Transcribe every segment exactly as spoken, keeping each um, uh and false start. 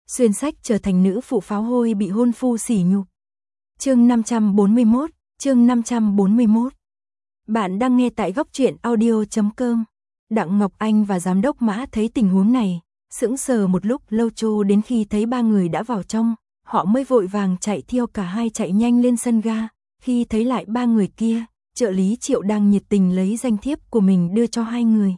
xuyên sách trở thành nữ phụ pháo hôi bị hôn phu sỉ nhục. Chương năm trăm bốn mươi mốt, chương năm trăm bốn mươi mốt. Bạn đang nghe tại góc truyện audio chấm com. Đặng Ngọc Anh và giám đốc Mã thấy tình huống này, sững sờ một lúc lâu cho đến khi thấy ba người đã vào trong, họ mới vội vàng chạy theo cả hai chạy nhanh lên sân ga. Khi thấy lại ba người kia, trợ lý Triệu đang nhiệt tình lấy danh thiếp của mình đưa cho hai người.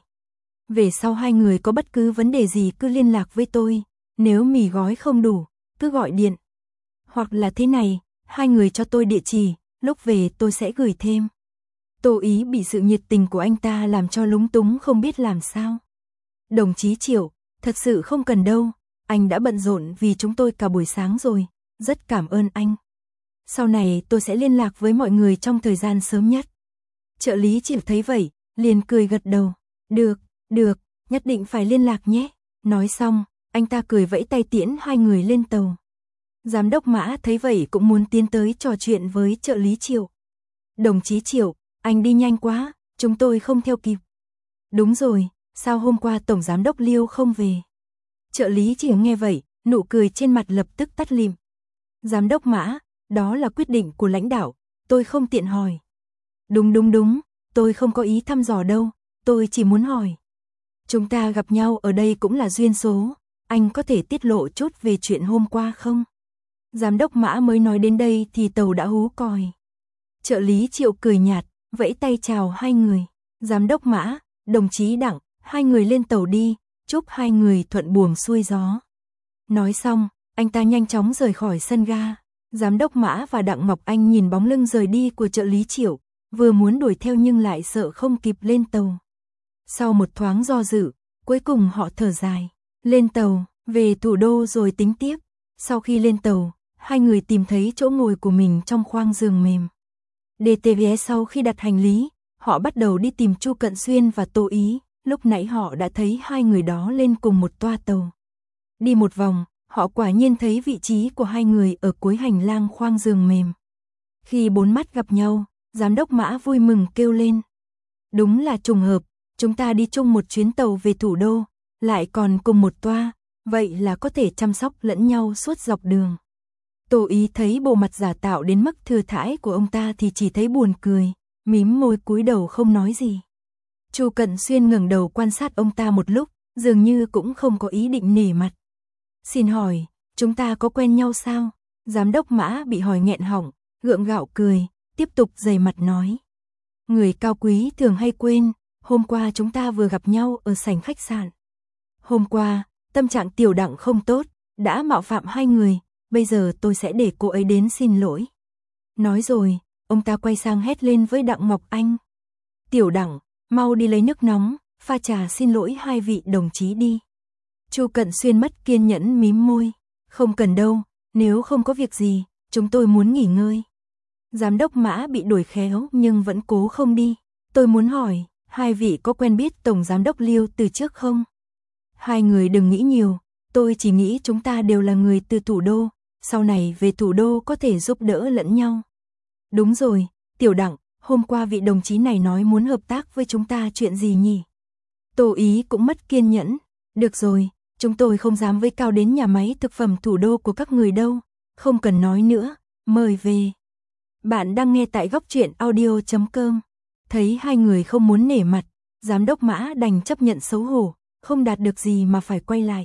Về sau hai người có bất cứ vấn đề gì cứ liên lạc với tôi, nếu mì gói không đủ, cứ gọi điện. Hoặc là thế này, hai người cho tôi địa chỉ, lúc về tôi sẽ gửi thêm. Tô Ý bị sự nhiệt tình của anh ta làm cho lúng túng không biết làm sao. Đồng chí Triệu, thật sự không cần đâu, anh đã bận rộn vì chúng tôi cả buổi sáng rồi, rất cảm ơn anh. Sau này tôi sẽ liên lạc với mọi người trong thời gian sớm nhất. Trợ lý Triệu thấy vậy, liền cười gật đầu. Được, được, nhất định phải liên lạc nhé. Nói xong, anh ta cười vẫy tay tiễn hai người lên tàu. Giám đốc Mã thấy vậy cũng muốn tiến tới trò chuyện với trợ lý Triệu. Đồng chí Triệu, anh đi nhanh quá, chúng tôi không theo kịp. Đúng rồi, sao hôm qua Tổng Giám đốc Liêu không về? Trợ lý Triệu nghe vậy, nụ cười trên mặt lập tức tắt lịm. Giám đốc Mã, đó là quyết định của lãnh đạo, tôi không tiện hỏi. Đúng đúng đúng, tôi không có ý thăm dò đâu, tôi chỉ muốn hỏi. Chúng ta gặp nhau ở đây cũng là duyên số, anh có thể tiết lộ chút về chuyện hôm qua không? Giám đốc Mã mới nói đến đây thì tàu đã hú còi. Trợ lý Triệu cười nhạt, vẫy tay chào hai người. Giám đốc Mã, đồng chí Đặng, hai người lên tàu đi, chúc hai người thuận buồm xuôi gió. Nói xong, anh ta nhanh chóng rời khỏi sân ga. Giám đốc Mã và Đặng Ngọc Anh nhìn bóng lưng rời đi của trợ lý Triệu, vừa muốn đuổi theo nhưng lại sợ không kịp lên tàu. Sau một thoáng do dự, cuối cùng họ thở dài. Lên tàu, về thủ đô rồi tính tiếp. Sau khi lên tàu, hai người tìm thấy chỗ ngồi của mình trong khoang giường mềm. đê tê vê sau khi đặt hành lý, họ bắt đầu đi tìm Chu Cận Xuyên và Tô Ý. Lúc nãy họ đã thấy hai người đó lên cùng một toa tàu. Đi một vòng, họ quả nhiên thấy vị trí của hai người ở cuối hành lang khoang giường mềm. Khi bốn mắt gặp nhau, giám đốc Mã vui mừng kêu lên. Đúng là trùng hợp, chúng ta đi chung một chuyến tàu về thủ đô, lại còn cùng một toa, vậy là có thể chăm sóc lẫn nhau suốt dọc đường. Tô Ý thấy bộ mặt giả tạo đến mức thừa thãi của ông ta thì chỉ thấy buồn cười, mím môi cúi đầu không nói gì. Chu Cận Xuyên ngẩng đầu quan sát ông ta một lúc, dường như cũng không có ý định nể mặt. Xin hỏi, chúng ta có quen nhau sao? Giám đốc Mã bị hỏi nghẹn họng, gượng gạo cười, tiếp tục dày mặt nói. Người cao quý thường hay quên, hôm qua chúng ta vừa gặp nhau ở sảnh khách sạn. Hôm qua, tâm trạng Tiểu Đặng không tốt, đã mạo phạm hai người, bây giờ tôi sẽ để cô ấy đến xin lỗi. Nói rồi, ông ta quay sang hét lên với Đặng Ngọc Anh. Tiểu Đặng, mau đi lấy nước nóng, pha trà xin lỗi hai vị đồng chí đi. Chu Cận Xuyên mất kiên nhẫn mím môi. Không cần đâu, nếu không có việc gì, chúng tôi muốn nghỉ ngơi. Giám đốc Mã bị đuổi khéo nhưng vẫn cố không đi. Tôi muốn hỏi, hai vị có quen biết Tổng Giám đốc Liêu từ trước không? Hai người đừng nghĩ nhiều, tôi chỉ nghĩ chúng ta đều là người từ thủ đô, sau này về thủ đô có thể giúp đỡ lẫn nhau. Đúng rồi, Tiểu Đặng, hôm qua vị đồng chí này nói muốn hợp tác với chúng ta chuyện gì nhỉ? Tô Ý cũng mất kiên nhẫn. Được rồi, chúng tôi không dám với cao đến nhà máy thực phẩm thủ đô của các người đâu, không cần nói nữa, mời về. Bạn đang nghe tại góc truyện audio chấm com. Thấy hai người không muốn nể mặt, giám đốc Mã đành chấp nhận xấu hổ, không đạt được gì mà phải quay lại.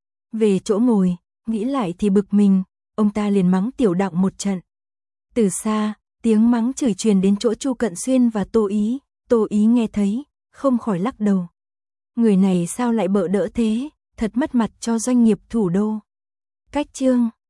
Về chỗ ngồi, nghĩ lại thì bực mình, ông ta liền mắng Tiểu Đặng một trận. Từ xa, tiếng mắng chửi truyền đến chỗ Chu Cận Xuyên và Tô Ý, Tô Ý nghe thấy, không khỏi lắc đầu. Người này sao lại bợ đỡ thế, thật mất mặt cho doanh nghiệp thủ đô. Cách chương